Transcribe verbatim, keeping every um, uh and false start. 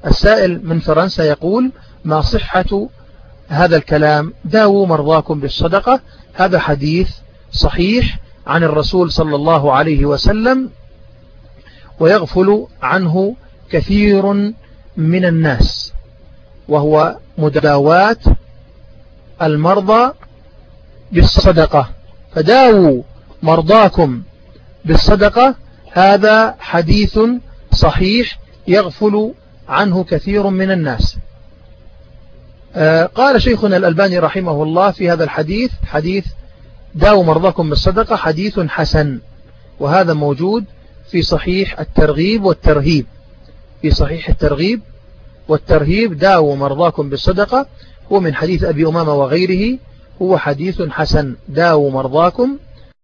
السائل من فرنسا يقول: ما صحة هذا الكلام داووا مرضاكم بالصدقة؟ هذا حديث صحيح عن الرسول صلى الله عليه وسلم، ويغفل عنه كثير من الناس، وهو مداواة المرضى بالصدقة. فداووا مرضاكم بالصدقة هذا حديث صحيح يغفل عنه كثير من الناس. آه قال شيخنا الألباني رحمه الله في هذا الحديث: حديث داووا مرضاكم بالصدقة حديث حسن، وهذا موجود في صحيح الترغيب والترهيب. في صحيح الترغيب والترهيب داووا مرضاكم بالصدقة، هو من حديث أبي أمامة وغيره، هو حديث حسن. داووا مرضاكم